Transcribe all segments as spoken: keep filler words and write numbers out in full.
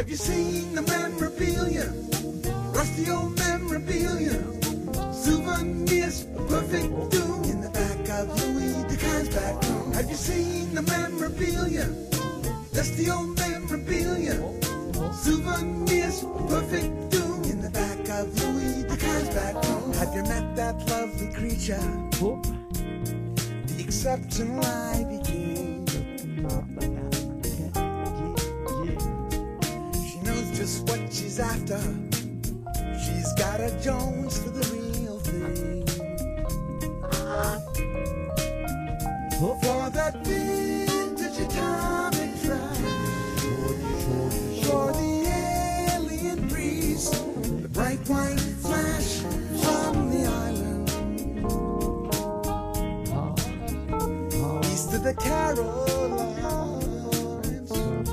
Have you seen the memorabilia? Rusty old memorabilia. Souvenirs, perfect doom in the back of Louis DeCan's back room. Have you seen the memorabilia? Dusty old memorabilia. Souvenirs, perfect doom in the back of Louis DeCan's back room. Have you met that lovely creature? The exceptional I became. She knows just what she's after. She's got a Jones for the real thing. For that vintage atomic flash, for the alien breeze, the bright white flash from the island, east of the Carolines,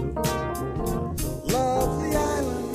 lovely island.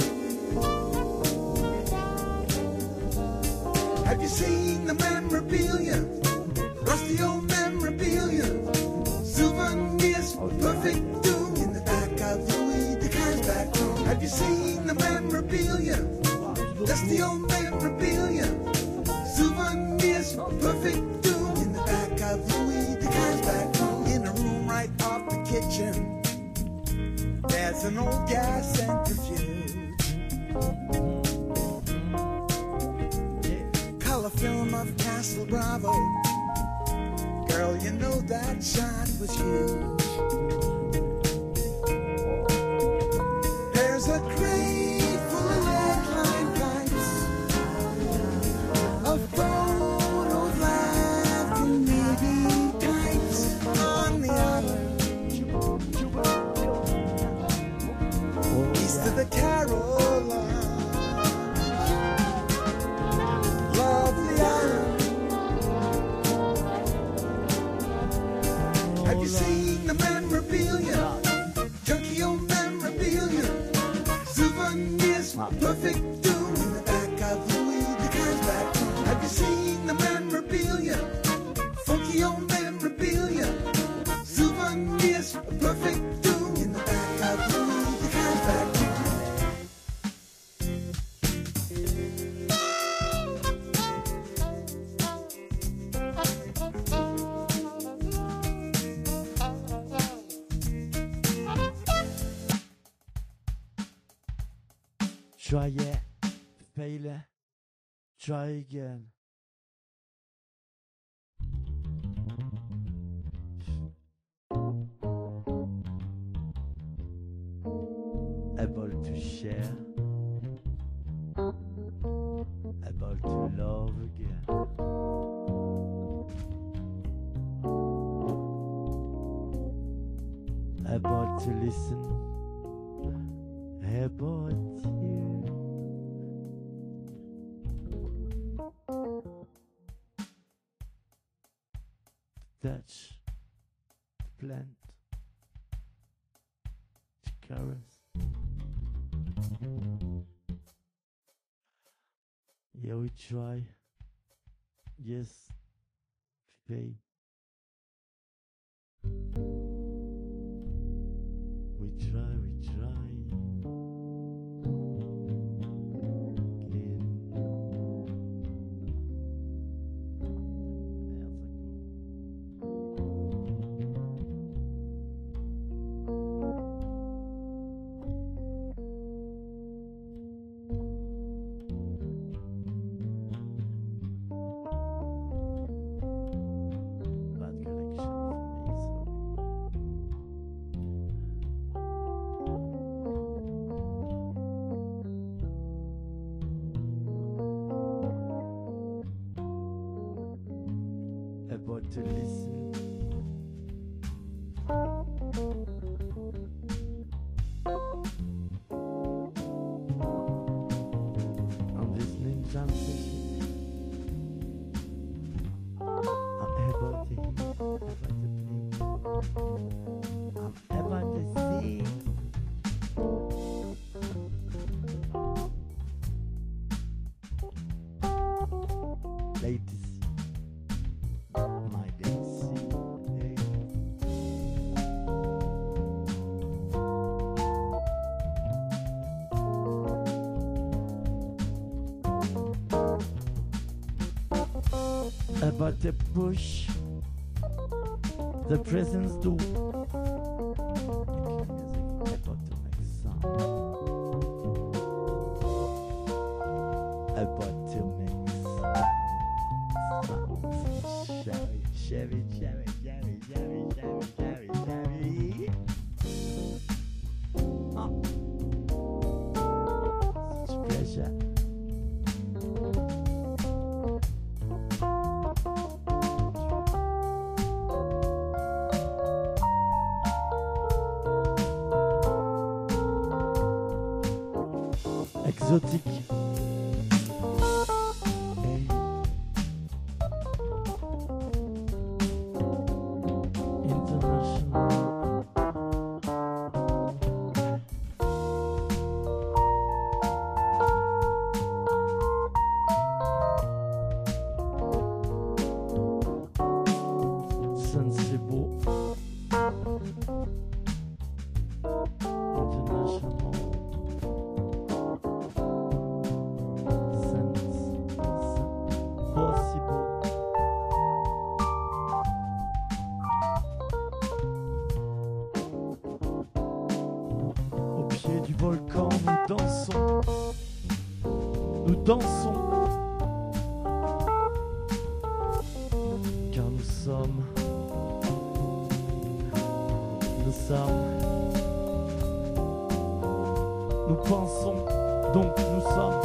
Have you seen the memorabilia? Rusty old memorabilia. Souvenirs, perfect doom in the back of Louis DeCan's back room. Have you seen the memorabilia? Dusty old memorabilia. Souvenirs, perfect doom in the back of Louis DeCan's back room. In a room right off the kitchen, there's an old gas centrifuge. Color film of Castle Bravo. Girl, you know that shot was huge. There's a crate full of lead-lined pipes, a photo of laughing baby types on the island, east of the Carolines, lovely island. Have you seen the memorabilia? Junky old memorabilia. Souvenirs, perfect doom in the back of Louis DeCan's back room. Have you seen the memorabilia? Funky old memorabilia. Souvenirs, perfect doom in the back of Louis DeCan's back room. Try it, fail it, try again. Able to share, able to love again. Able to listen, able to touch, plant, to caress. Yeah, we try. Yes, pay. We try, we try. Again. Bad connection for me, sorry. About to listen. I'm listening jam session. I'm able to hear, able to play. I'm able to see. Ladies, my daisy. Hey. about the push, the presence do. About to make sound. About to make sound. Shabby, shabby, shabby, shabby, shabby, shabby, shabby, shabby. Ah. Such pleasure. Exotique. Hey. International. Sensible. International. Possible. Au pied du volcan, nous dansons. Nous dansons. Car nous sommes. Nous sommes. Nous pensons. Donc nous sommes.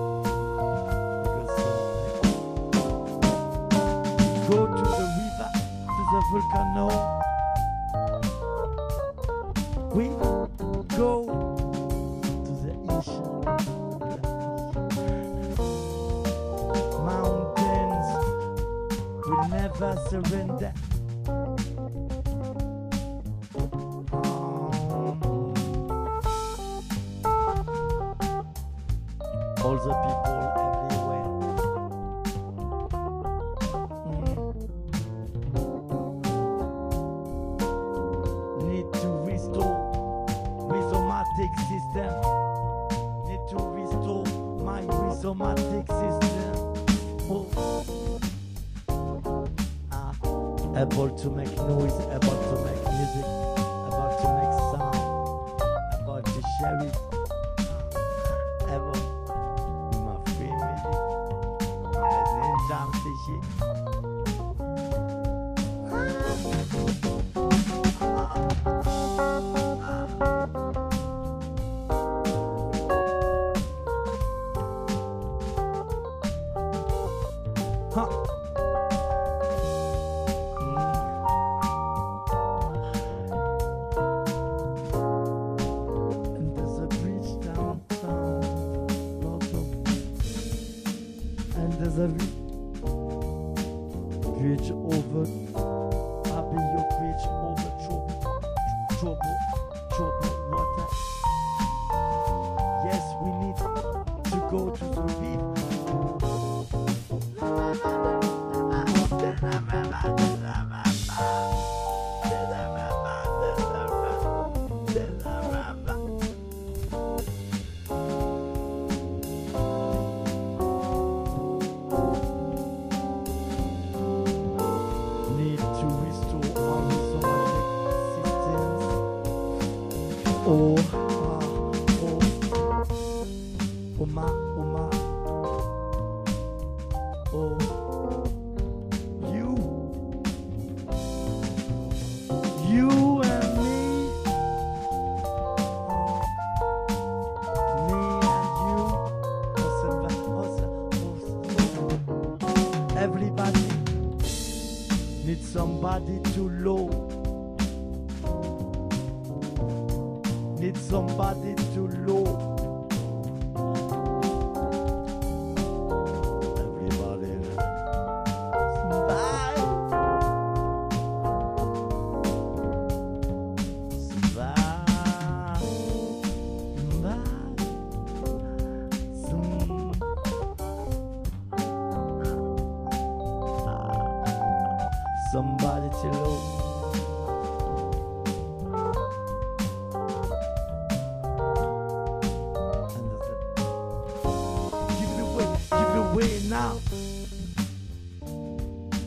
Go to the river, to the volcano. We go to the ocean. Mountains will never surrender. Um, all the people everywhere. Need to restore rhizomatic system. Need to restore my rhizomatic system. Oh. Ah, able to make noise, able to make music, able to make sound, able to share it. Able, my family, my name, shit. Huh. Mm. And there's a bridge downtown, London. And there's a bridge over. I'll be your bridge over trouble, trouble, trouble water. Yes, we need to go to the reef. Need to restore our somatic systems. Oh, ah, oh, Oma, Oma, oh, you, you and me, me and you, awesome, awesome, awesome. Everybody needs somebody to love. Need somebody to love. Everybody. Somebody. Somebody. Somebody. Somebody to love. Give it away, give it away now.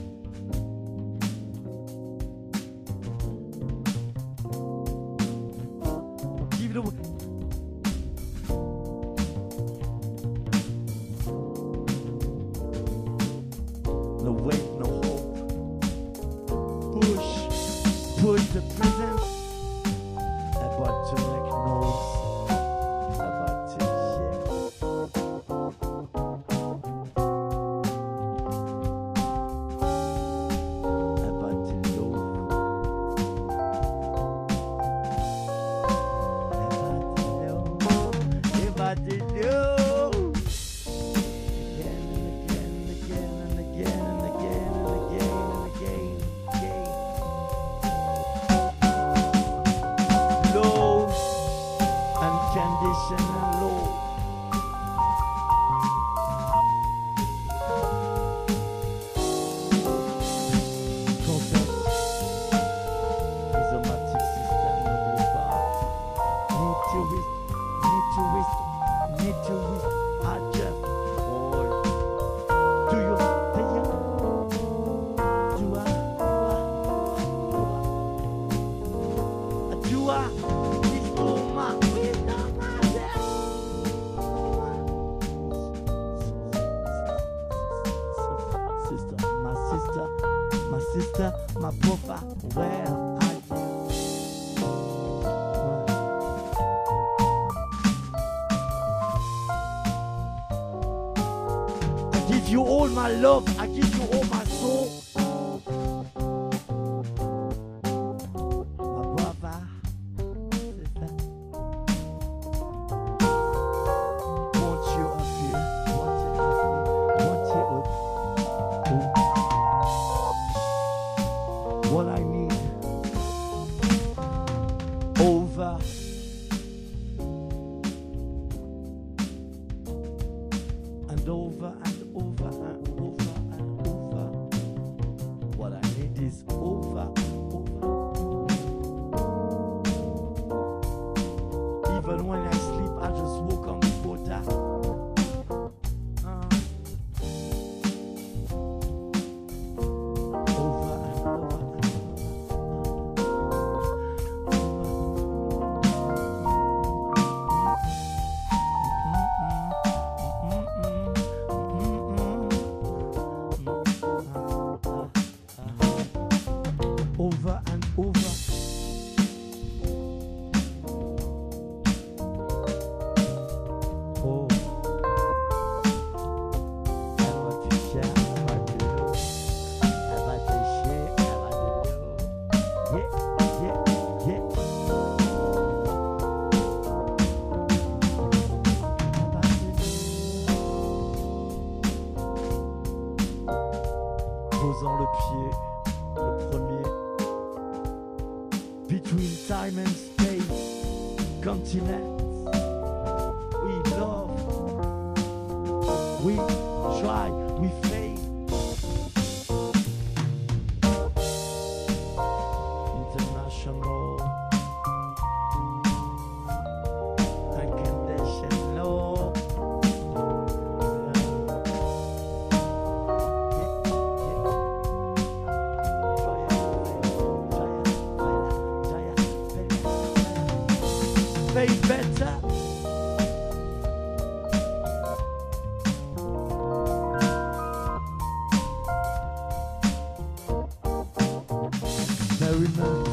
and low. Contact. Rhizomatic system, n'oublie pas. Need to risk, need to risk, need to risk. I just fall. Do you feel? Do I? Do I? Do I? It's all my wisdom, myself. Sister, my sister, my sister, my papa, where are you? I give you all my love, I give you all my soul. My brother, sister. Want you up here, want you up here, want you up. Ooh. What I need over and over and over and over and over. What I need is over, over. Even when I sleep, I just walk on the water. Uh, over and over and over and over. Oh, I want to share, I want to know, I want to share, I want to know. Yeah, yeah, yeah. I want to know. Posant le pied, le premier. Between time and space, continents, we love, we try, we fail. International, unconditional. Fade better. Very much.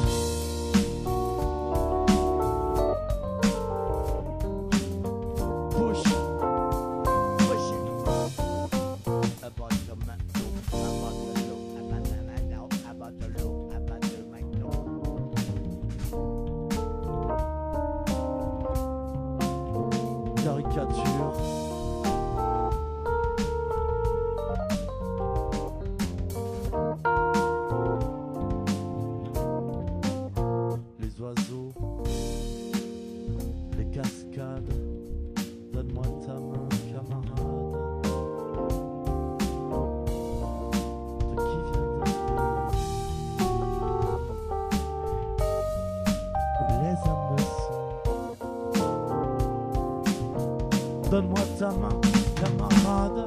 Push. Push it. About the mantle, about the low, about the mantle, about the low, about the mantle. Caricature. Les oiseaux, les cascades, donne-moi ta main, camarade. De qui vient ta où les âmes sont. Donne-moi ta main, camarade.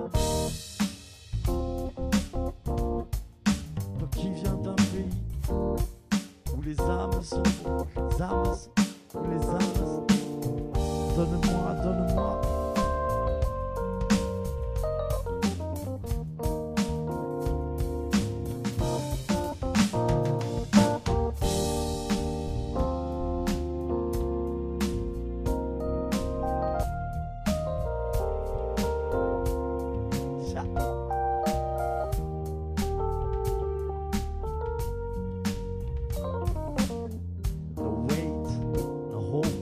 Toi qui viens d'un pays où les âmes sont, les âmes sont, où les âmes sont. Donne-moi, donne-moi. The weight, the hope.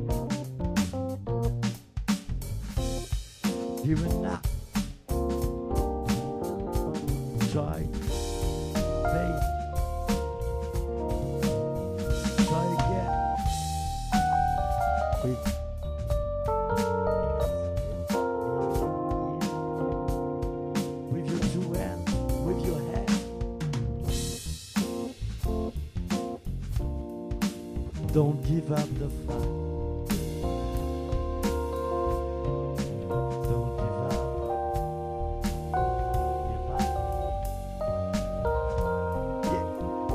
Here and now. Try, faith. Try again. With Don't give up the fight. Don't give up. Don't give up. Yeah.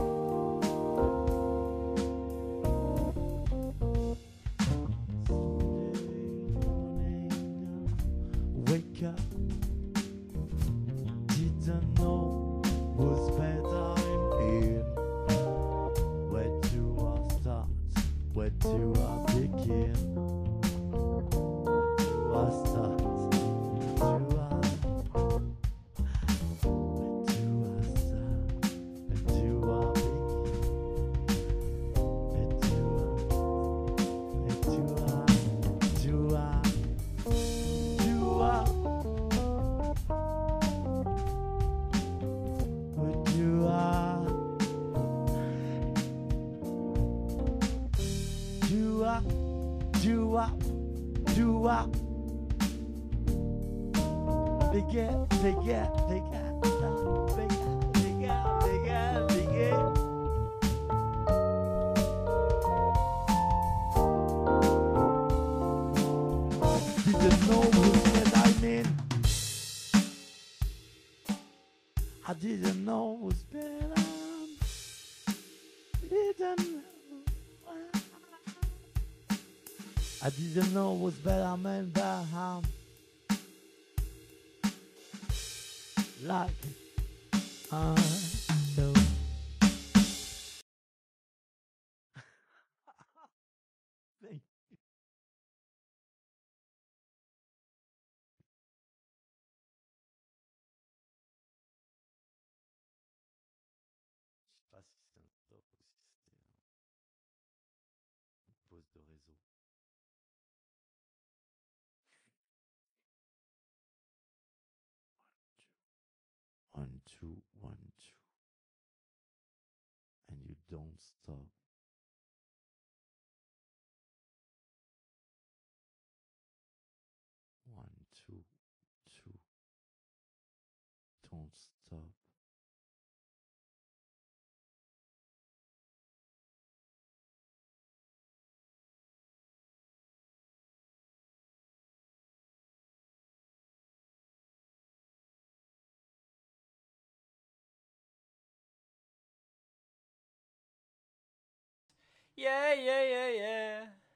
Sunday morning, wake up. Didn't know was bedtime in. Where do I start? Where do I begin? Where do I start? Where do I? Where do I start? Where do I begin? Where do I? Where do I? Do I? Do I? Where do I? Do I? Do I? Do I? Begin, begin, begin, begin, begin, begin, begin. Didn't know what I'm in. I didn't know it was better. Didn't know. I didn't know it was better, man, but um, like I do. Thank you. Je sais pas si c'est un stop ou si c'était une pause de réseau. One, two, one, two. And you don't stop. One, two, two. Don't stop. Yeah, yeah, yeah, yeah.